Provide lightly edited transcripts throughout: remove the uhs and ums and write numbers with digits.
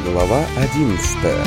Глава 11.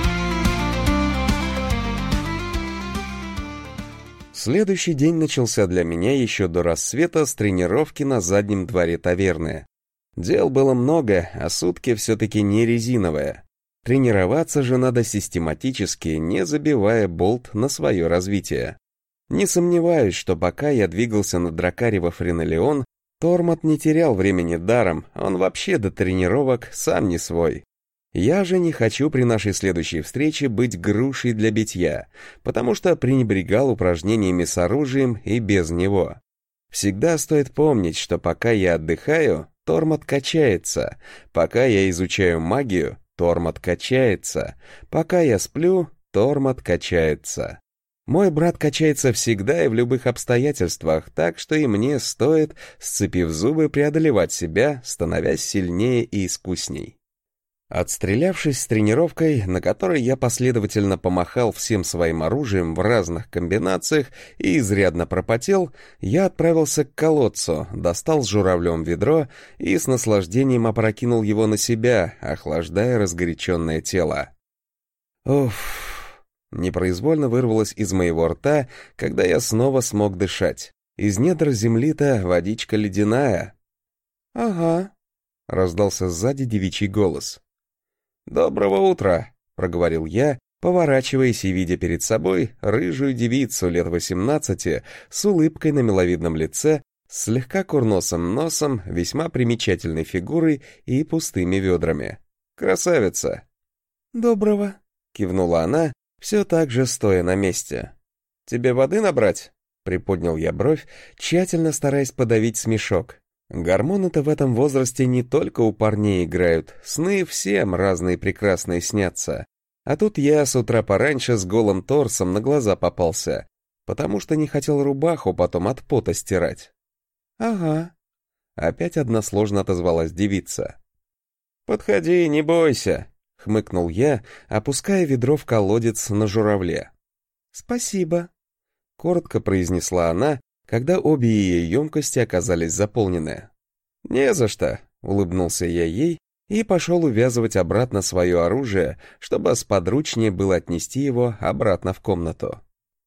Следующий день начался для меня еще до рассвета с тренировки на заднем дворе таверны. Дел было много, а сутки все-таки не резиновые. Тренироваться же надо систематически, не забивая болт на свое развитие. Не сомневаюсь, что пока я двигался на дракаре во Френолеон, Тормот не терял времени даром, он вообще до тренировок сам не свой. Я же не хочу при нашей следующей встрече быть грушей для битья, потому что пренебрегал упражнениями с оружием и без него. Всегда стоит помнить, что пока я отдыхаю, Тормот качается, пока я изучаю магию, Тормот качается, пока я сплю, Тормот качается. Мой брат качается всегда и в любых обстоятельствах, так что и мне стоит, сцепив зубы, преодолевать себя, становясь сильнее и искусней. Отстрелявшись с тренировкой, на которой я последовательно помахал всем своим оружием в разных комбинациях и изрядно пропотел, я отправился к колодцу, достал с журавлем ведро и с наслаждением опрокинул его на себя, охлаждая разгоряченное тело. Уф! Непроизвольно вырвалось из моего рта, когда я снова смог дышать. Из недр земли-то водичка ледяная. «Ага», — раздался сзади девичий голос. «Доброго утра», — проговорил я, поворачиваясь и видя перед собой рыжую девицу лет 18 с улыбкой на миловидном лице, с слегка курносым носом, весьма примечательной фигурой и пустыми ведрами. «Красавица!» «Доброго», — кивнула она, все так же стоя на месте. «Тебе воды набрать?» — приподнял я бровь, тщательно стараясь подавить смешок. Гормоны-то в этом возрасте не только у парней играют, сны всем разные прекрасные снятся. А тут я с утра пораньше с голым торсом на глаза попался, потому что не хотел рубаху потом от пота стирать. «Ага», — опять односложно отозвалась девица. «Подходи, не бойся», — хмыкнул я, опуская ведро в колодец на журавле. «Спасибо», — коротко произнесла она, когда обе ее емкости оказались заполнены. «Не за что», — улыбнулся я ей и пошел увязывать обратно свое оружие, чтобы сподручнее было отнести его обратно в комнату.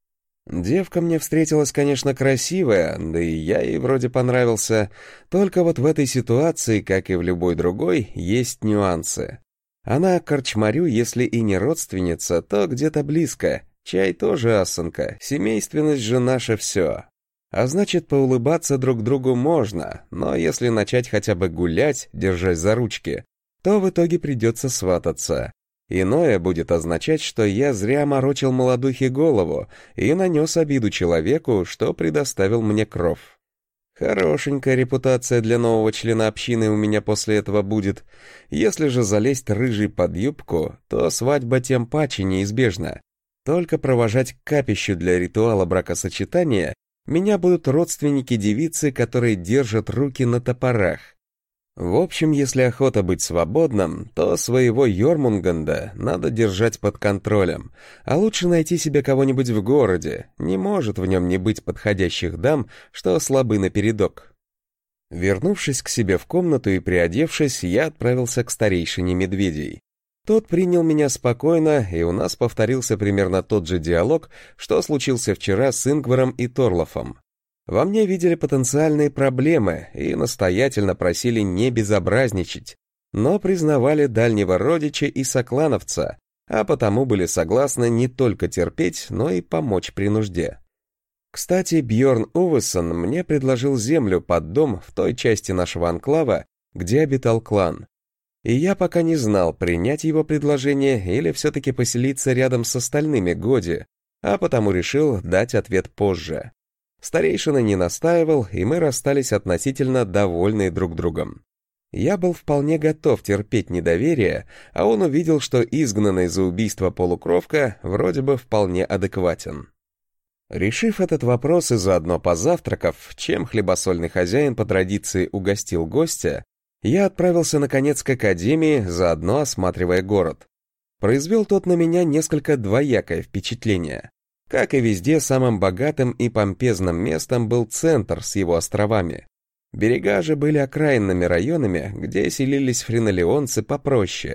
Девка мне встретилась, конечно, красивая, да и я ей вроде понравился, только вот в этой ситуации, как и в любой другой, есть нюансы. Она корчмарю, если и не родственница, то где-то близко, чай тоже асанка, семейственность же наше все. А значит, поулыбаться друг другу можно, но если начать хотя бы гулять, держась за ручки, то в итоге придется свататься. Иное будет означать, что я зря морочил молодухе голову и нанес обиду человеку, что предоставил мне кров. Хорошенькая репутация для нового члена общины у меня после этого будет. Если же залезть рыжий под юбку, то свадьба тем паче неизбежна. Только провожать к капищу для ритуала бракосочетания меня будут родственники девицы, которые держат руки на топорах. В общем, если охота быть свободным, то своего Йормунганда надо держать под контролем, а лучше найти себе кого-нибудь в городе, не может в нем не быть подходящих дам, что слабы напередок. Вернувшись к себе в комнату и приодевшись, я отправился к старейшине медведей. Тот принял меня спокойно, и у нас повторился примерно тот же диалог, что случился вчера с Ингваром и Торлофом. Во мне видели потенциальные проблемы и настоятельно просили не безобразничать, но признавали дальнего родича и соклановца, а потому были согласны не только терпеть, но и помочь при нужде. Кстати, Бьорн Увессон мне предложил землю под дом в той части нашего анклава, где обитал клан. И я пока не знал, принять его предложение или все-таки поселиться рядом с остальными Годи, а потому решил дать ответ позже. Старейшина не настаивал, и мы расстались относительно довольны друг другом. Я был вполне готов терпеть недоверие, а он увидел, что изгнанный за убийство полукровка вроде бы вполне адекватен. Решив этот вопрос и заодно позавтракав, чем хлебосольный хозяин по традиции угостил гостя, я отправился, наконец, к академии, заодно осматривая город. Произвел тот на меня несколько двоякое впечатление. Как и везде, самым богатым и помпезным местом был центр с его островами. Берега же были окраинными районами, где селились френолеонцы попроще,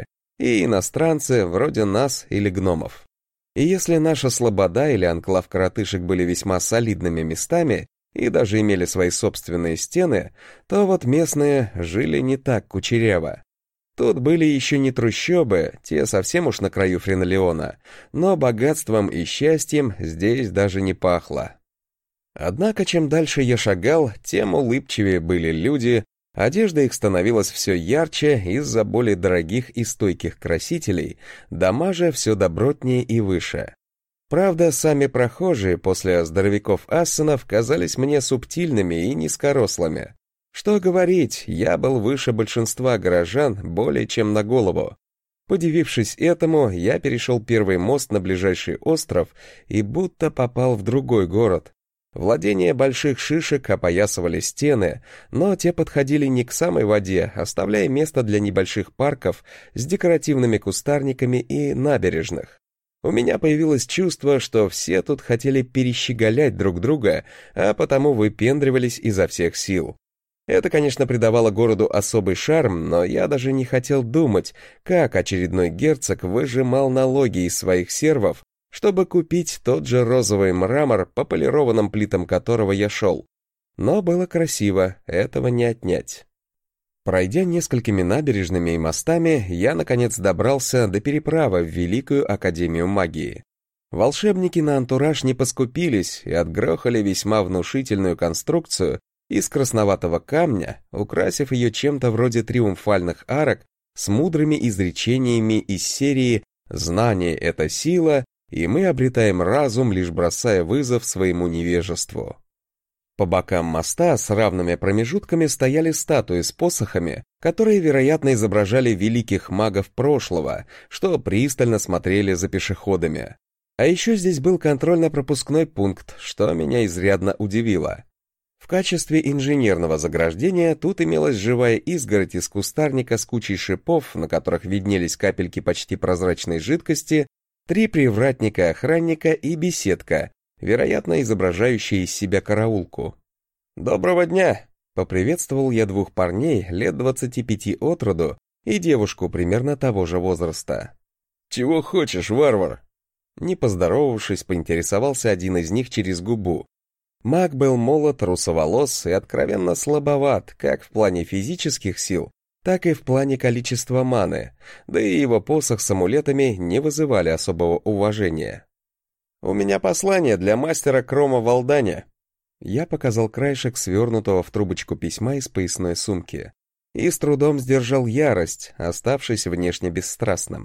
и иностранцы вроде нас или гномов. И если наша Слобода или анклав коротышек были весьма солидными местами и даже имели свои собственные стены, то вот местные жили не так кучеряво. Тут были еще не трущобы, те совсем уж на краю Френолеона, но богатством и счастьем здесь даже не пахло. Однако, чем дальше я шагал, тем улыбчивее были люди, одежда их становилась все ярче из-за более дорогих и стойких красителей, дома же все добротнее и выше. Правда, сами прохожие после здоровяков-ассенов казались мне субтильными и низкорослыми. Что говорить, я был выше большинства горожан более чем на голову. Подивившись этому, я перешел первый мост на ближайший остров и будто попал в другой город. Владения больших шишек опоясывали стены, но те подходили не к самой воде, оставляя место для небольших парков с декоративными кустарниками и набережных. У меня появилось чувство, что все тут хотели перещеголять друг друга, а потому выпендривались изо всех сил. Это, конечно, придавало городу особый шарм, но я даже не хотел думать, как очередной герцог выжимал налоги из своих сервов, чтобы купить тот же розовый мрамор, по полированным плитам которого я шел. Но было красиво, этого не отнять. Пройдя несколькими набережными и мостами, я, наконец, добрался до переправы в Великую Академию Магии. Волшебники на антураж не поскупились и отгрохали весьма внушительную конструкцию из красноватого камня, украсив ее чем-то вроде триумфальных арок с мудрыми изречениями из серии «Знание — это сила», и мы обретаем разум, лишь бросая вызов своему невежеству. По бокам моста с равными промежутками стояли статуи с посохами, которые, вероятно, изображали великих магов прошлого, что пристально смотрели за пешеходами. А еще здесь был контрольно-пропускной пункт, что меня изрядно удивило. В качестве инженерного заграждения тут имелась живая изгородь из кустарника с кучей шипов, на которых виднелись капельки почти прозрачной жидкости, 3 привратника-охранника и беседка, вероятно, изображающая из себя караулку. «Доброго дня!» — поприветствовал я 2 парней лет 25 от роду и девушку примерно того же возраста. «Чего хочешь, варвар?» Не поздоровавшись, поинтересовался один из них через губу. Маг был молод, русоволос и откровенно слабоват, как в плане физических сил, так и в плане количества маны, да и его посох с амулетами не вызывали особого уважения. «У меня послание для мастера Крома Валданя». Я показал краешек свернутого в трубочку письма из поясной сумки и с трудом сдержал ярость, оставшись внешне бесстрастным.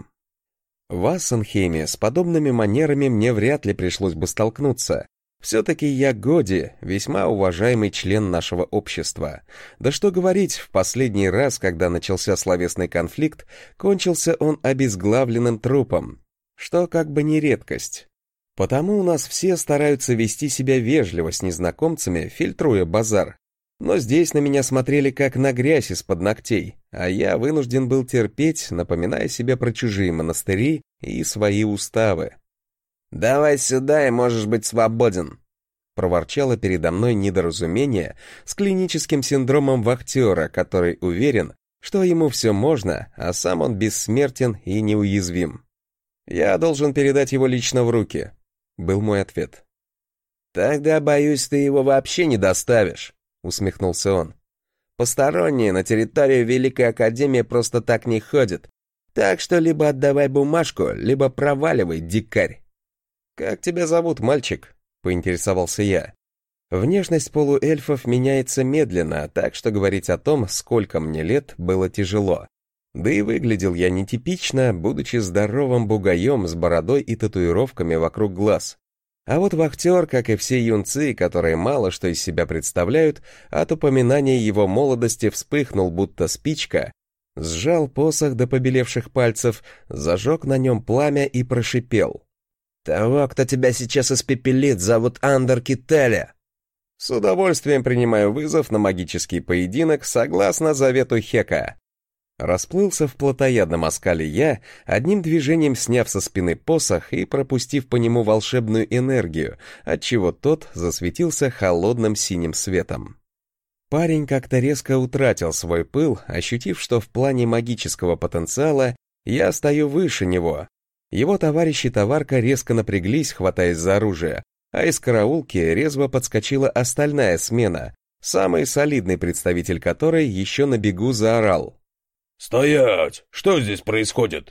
В Ассенхейме с подобными манерами мне вряд ли пришлось бы столкнуться. Все-таки я Годи, весьма уважаемый член нашего общества. Да что говорить, в последний раз, когда начался словесный конфликт, кончился он обезглавленным трупом, что как бы не редкость. Потому у нас все стараются вести себя вежливо с незнакомцами, фильтруя базар. Но здесь на меня смотрели как на грязь из-под ногтей, а я вынужден был терпеть, напоминая себе про чужие монастыри и свои уставы. «Давай сюда, и можешь быть свободен», — проворчало передо мной недоразумение с клиническим синдромом вахтера, который уверен, что ему все можно, а сам он бессмертен и неуязвим. «Я должен передать его лично в руки», — был мой ответ. «Тогда, боюсь, ты его вообще не доставишь», — усмехнулся он. «Посторонние на территорию Великой Академии просто так не ходят, так что либо отдавай бумажку, либо проваливай, дикарь». «Как тебя зовут, мальчик?» — поинтересовался я. Внешность полуэльфов меняется медленно, так что говорить о том, сколько мне лет, было тяжело. Да и выглядел я нетипично, будучи здоровым бугаем с бородой и татуировками вокруг глаз. А вот вахтер, как и все юнцы, которые мало что из себя представляют, от упоминания его молодости вспыхнул, будто спичка, сжал посох до побелевших пальцев, зажег на нем пламя и прошипел. «Того, кто тебя сейчас испепелит, зовут Андер Кителя». «С удовольствием принимаю вызов на магический поединок согласно завету Хека». Расплылся в плотоядном оскале я, одним движением сняв со спины посох и пропустив по нему волшебную энергию, отчего тот засветился холодным синим светом. Парень как-то резко утратил свой пыл, ощутив, что в плане магического потенциала Я стою выше него. Его товарищ и товарка резко напряглись, хватаясь за оружие, а из караулки резво подскочила остальная смена, самый солидный представитель которой еще на бегу заорал: «Стоять! Что здесь происходит?»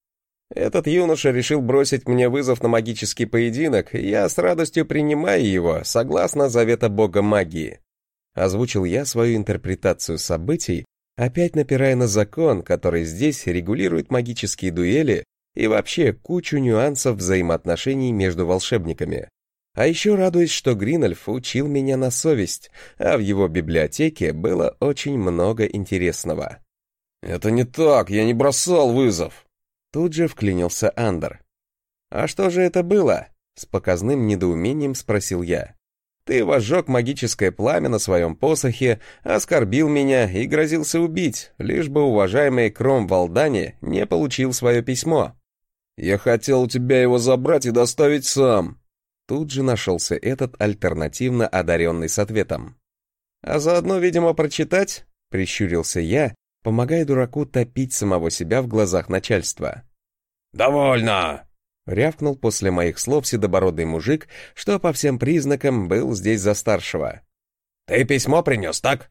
Этот юноша решил бросить мне вызов на магический поединок, и я с радостью принимаю его, согласно завета бога магии. Озвучил я свою интерпретацию событий, опять напирая на закон, который здесь регулирует магические дуэли и вообще кучу нюансов взаимоотношений между волшебниками. А еще радуюсь, что Гринольф учил меня на совесть, а в его библиотеке было очень много интересного. «Это не так, я не бросал вызов!» Тут же вклинился Андер. «А что же это было?» — с показным недоумением спросил я. «Ты возжег магическое пламя на своем посохе, оскорбил меня и грозился убить, лишь бы уважаемый Кром Валдани не получил свое письмо». «Я хотел у тебя его забрать и доставить сам». Тут же нашелся этот альтернативно одаренный с ответом. «А заодно, видимо, прочитать?» — прищурился я, помогая дураку топить самого себя в глазах начальства. «Довольно!» — рявкнул после моих слов седобородый мужик, что по всем признакам был здесь за старшего. «Ты письмо принес, так?»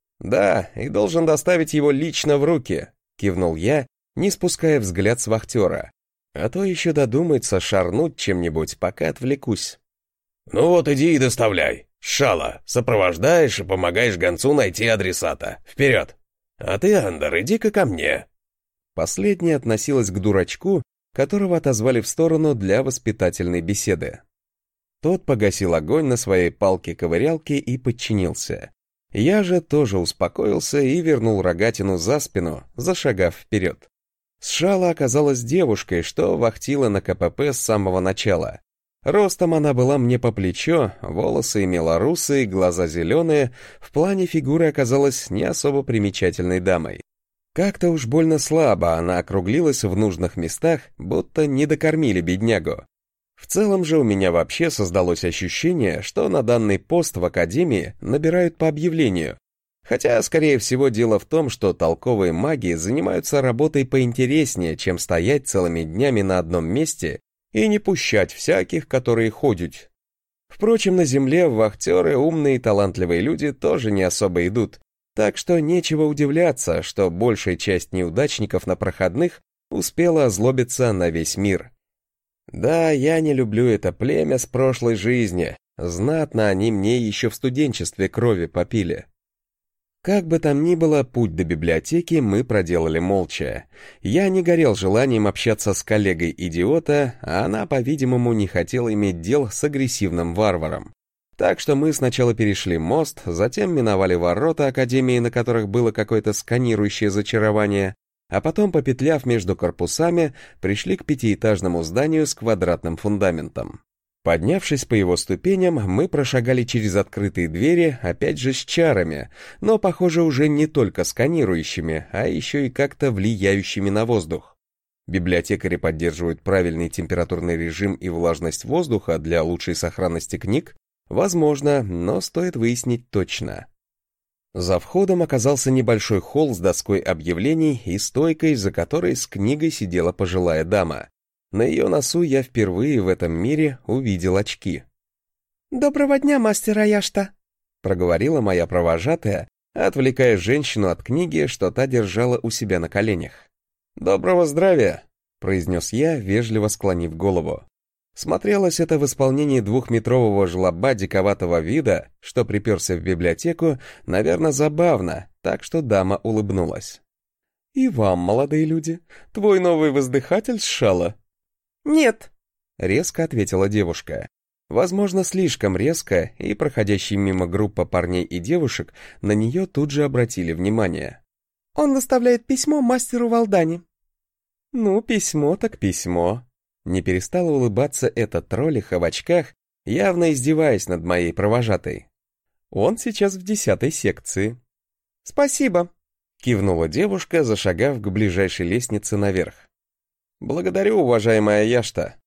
«Да, и должен доставить его лично в руки», — кивнул я, не спуская взгляд с вахтера. «А то еще додумается шарнуть чем-нибудь, пока отвлекусь». «Ну вот иди и доставляй. Шала, сопровождаешь и помогаешь гонцу найти адресата. Вперед! А ты, Андер, иди-ка ко мне». Последняя относилась к дурачку, которого отозвали в сторону для воспитательной беседы. Тот погасил огонь на своей палке-ковырялке и подчинился. Я же тоже успокоился и вернул рогатину за спину, зашагав вперед. Шала оказалась девушкой, что вахтила на КПП с самого начала. Ростом она была мне по плечо, волосы имела русые, глаза зеленые, в плане фигуры оказалась не особо примечательной дамой. Как-то уж больно слабо она округлилась в нужных местах, будто не докормили беднягу. В целом же у меня вообще создалось ощущение, что на данный пост в академии набирают по объявлению. Хотя, скорее всего, дело в том, что толковые маги занимаются работой поинтереснее, чем стоять целыми днями на одном месте и не пущать всяких, которые ходят. Впрочем, на земле в вахтеры умные и талантливые люди тоже не особо идут, так что нечего удивляться, что большая часть неудачников на проходных успела озлобиться на весь мир. Да, я не люблю это племя с прошлой жизни, знатно они мне еще в студенчестве крови попили. Как бы там ни было, путь до библиотеки мы проделали молча. Я не горел желанием общаться с коллегой идиота, а она, по-видимому, не хотела иметь дел с агрессивным варваром. Так что мы сначала перешли мост, затем миновали ворота академии, на которых было какое-то сканирующее зачарование, а потом, попетляв между корпусами, пришли к пятиэтажному зданию с квадратным фундаментом. Поднявшись по его ступеням, мы прошагали через открытые двери, опять же с чарами, но, похоже, уже не только сканирующими, а еще и как-то влияющими на воздух. Библиотекари поддерживают правильный температурный режим и влажность воздуха для лучшей сохранности книг? Возможно, но стоит выяснить точно. За входом оказался небольшой холл с доской объявлений и стойкой, за которой с книгой сидела пожилая дама. На ее носу я впервые в этом мире увидел очки. «Доброго дня, мастер Аяшта», — проговорила моя провожатая, отвлекая женщину от книги, что та держала у себя на коленях. «Доброго здравия», — произнес я, вежливо склонив голову. Смотрелось это в исполнении двухметрового жлоба диковатого вида, что приперся в библиотеку, наверное, забавно, так что дама улыбнулась. «И вам, молодые люди, твой новый воздыхатель сшала?» «Нет», — резко ответила девушка. Возможно, слишком резко, и проходящая мимо группа парней и девушек на нее тут же обратили внимание. «Он доставляет письмо мастеру Валдани». «Ну, письмо так письмо». Не перестала улыбаться эта троллиха в очках, явно издеваясь над моей провожатой. «Он сейчас в 10-й секции». «Спасибо», — кивнула девушка, зашагав к ближайшей лестнице наверх. «Благодарю, уважаемая Яшта».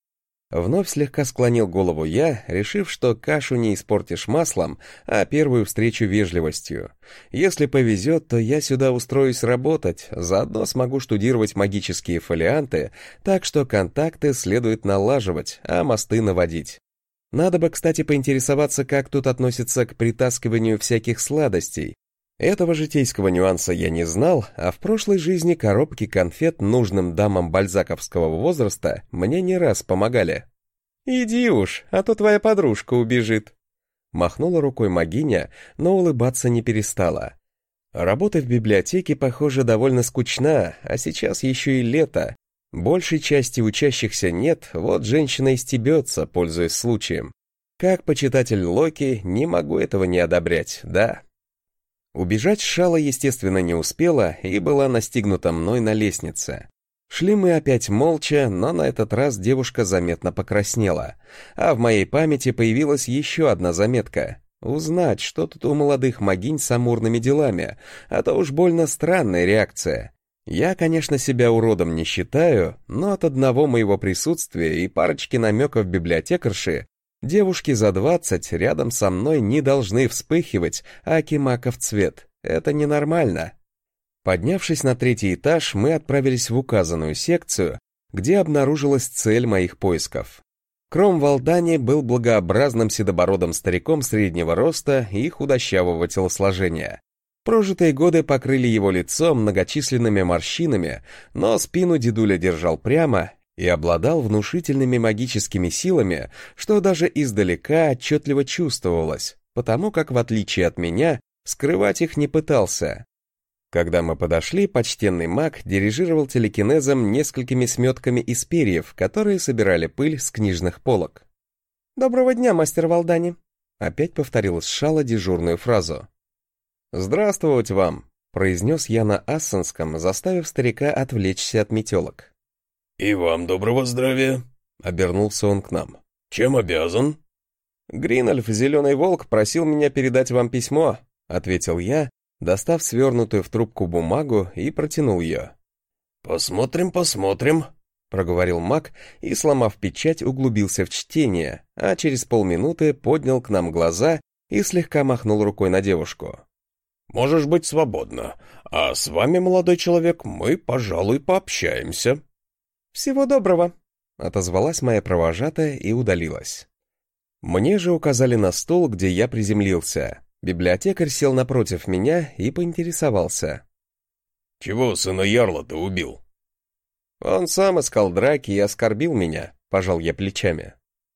Вновь слегка склонил голову я, решив, что кашу не испортишь маслом, а первую встречу вежливостью. Если повезет, то я сюда устроюсь работать, заодно смогу штудировать магические фолианты, так что контакты следует налаживать, а мосты наводить. Надо бы, кстати, поинтересоваться, как тут относятся к притаскиванию всяких сладостей. Этого житейского нюанса я не знал, а в прошлой жизни коробки конфет нужным дамам бальзаковского возраста мне не раз помогали. «Иди уж, а то твоя подружка убежит». Махнула рукой магиня, но улыбаться не перестала. Работа в библиотеке, похоже, довольно скучна, а сейчас еще и лето. Большей части учащихся нет, вот женщина и стебется, пользуясь случаем. Как почитатель Локи, не могу этого не одобрять, да. Убежать Шала, естественно, не успела и была настигнута мной на лестнице. Шли мы опять молча, но на этот раз девушка заметно покраснела. А в моей памяти появилась еще одна заметка. Узнать, что тут у молодых могинь с амурными делами, а то уж больно странная реакция. Я, конечно, себя уродом не считаю, но от одного моего присутствия и парочки намеков библиотекарши девушки за 20 рядом со мной не должны вспыхивать, аки маков цвет. Это ненормально. Поднявшись на 3-й этаж, мы отправились в указанную секцию, где обнаружилась цель моих поисков. Кром Валдани был благообразным седобородым стариком среднего роста и худощавого телосложения. Прожитые годы покрыли его лицо многочисленными морщинами, но спину дедуля держал прямо и обладал внушительными магическими силами, что даже издалека отчетливо чувствовалось, потому как, в отличие от меня, скрывать их не пытался. Когда мы подошли, почтенный маг дирижировал телекинезом несколькими сметками из перьев, которые собирали пыль с книжных полок. «Доброго дня, мастер Валдани», — опять повторила Шала дежурную фразу. «Здравствовать вам», — произнес я на ассанском, заставив старика отвлечься от метелок. «И вам доброго здравия», — обернулся он к нам. «Чем обязан?» «Гринольф, Зеленый Волк, просил меня передать вам письмо», — ответил я, достав свернутую в трубку бумагу и протянул ее. «Посмотрим», — проговорил маг и, сломав печать, углубился в чтение, а через полминуты поднял к нам глаза и слегка махнул рукой на девушку. «Можешь быть свободна, а с вами, молодой человек, мы, пожалуй, пообщаемся». «Всего доброго», — отозвалась моя провожатая и удалилась. Мне же указали на стол, где я приземлился. Библиотекарь сел напротив меня и поинтересовался. «Чего сына Ярла-то убил?» «Он сам искал драки и оскорбил меня», — пожал я плечами.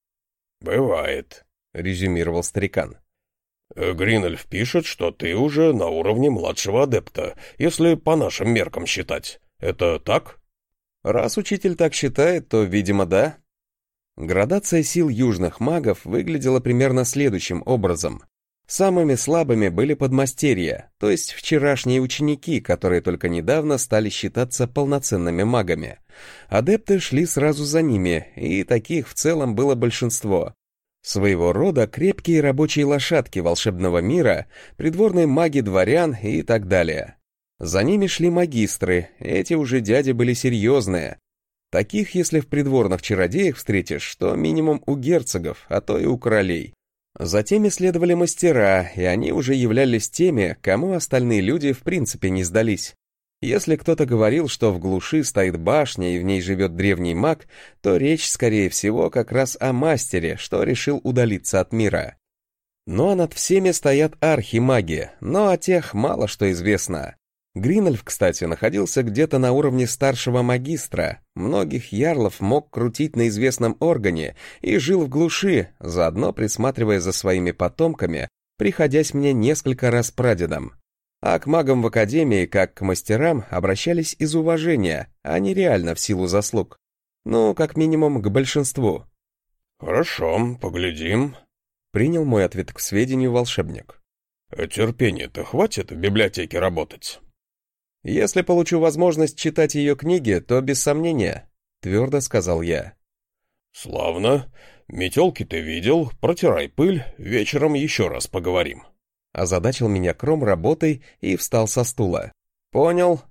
«Бывает», — резюмировал старикан. «Гринольф пишет, что ты уже на уровне младшего адепта, если по нашим меркам считать. Это так?» «Раз учитель так считает, то, видимо, да». Градация сил южных магов выглядела примерно следующим образом. Самыми слабыми были подмастерья, то есть вчерашние ученики, которые только недавно стали считаться полноценными магами. Адепты шли сразу за ними, и таких в целом было большинство. Своего рода крепкие рабочие лошадки волшебного мира, придворные маги дворян и так далее. За ними шли магистры, эти уже дяди были серьезные. Таких, если в придворных чародеях встретишь, то минимум у герцогов, а то и у королей. Затем следовали мастера, и они уже являлись теми, кому остальные люди в принципе не сдались. Если кто-то говорил, что в глуши стоит башня и в ней живет древний маг, то речь, скорее всего, как раз о мастере, что решил удалиться от мира. Ну а над всеми стоят архимаги, но о тех мало что известно. Гринольф, кстати, находился где-то на уровне старшего магистра, многих ярлов мог крутить на известном органе и жил в глуши, заодно присматривая за своими потомками, приходясь мне несколько раз прадедом. А к магам в академии, как к мастерам, обращались из уважения, а не реально в силу заслуг. Ну, как минимум, к большинству. «Хорошо, поглядим», — принял мой ответ к сведению волшебник. «Терпения-то хватит в библиотеке работать?» «Если получу возможность читать ее книги, то без сомнения», — твердо сказал я. «Славно. Метелки ты видел, протирай пыль, вечером еще раз поговорим». Озадачил меня Кром работой и встал со стула. «Понял».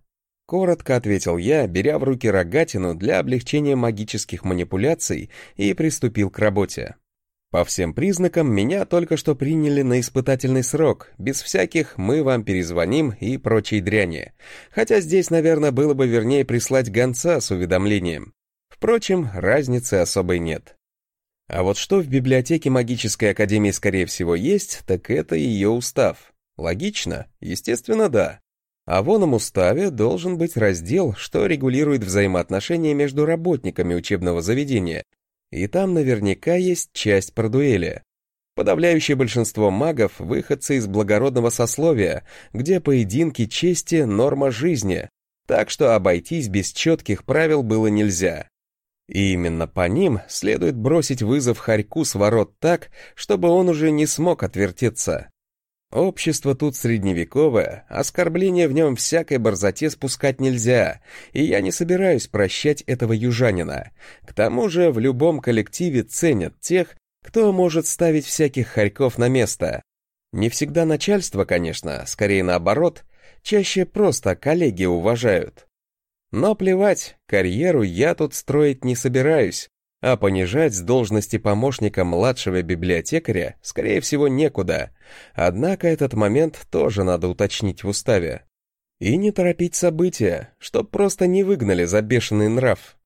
Коротко ответил я, беря в руки рогатину для облегчения магических манипуляций, и приступил к работе. По всем признакам, меня только что приняли на испытательный срок, без всяких «мы вам перезвоним» и прочей дряни. Хотя здесь, наверное, было бы вернее прислать гонца с уведомлением. Впрочем, разницы особой нет. А вот что в библиотеке магической академии, скорее всего, есть, так это ее устав. Логично? Естественно, да. А в оном уставе должен быть раздел, что регулирует взаимоотношения между работниками учебного заведения, и там наверняка есть часть про дуэли. Подавляющее большинство магов — выходцы из благородного сословия, где поединки чести — норма жизни, так что обойтись без четких правил было нельзя. И именно по ним следует бросить вызов хорьку с ворот так, чтобы он уже не смог отвертеться. Общество тут средневековое, оскорбления в нем всякой борзоте спускать нельзя, и я не собираюсь прощать этого южанина. К тому же в любом коллективе ценят тех, кто может ставить всяких хорьков на место. Не всегда начальство, конечно, скорее наоборот, чаще просто коллеги уважают. Но плевать, карьеру я тут строить не собираюсь, а понижать с должности помощника младшего библиотекаря, скорее всего, некуда. Однако этот момент тоже надо уточнить в уставе. И не торопить события, чтоб просто не выгнали за бешеный нрав.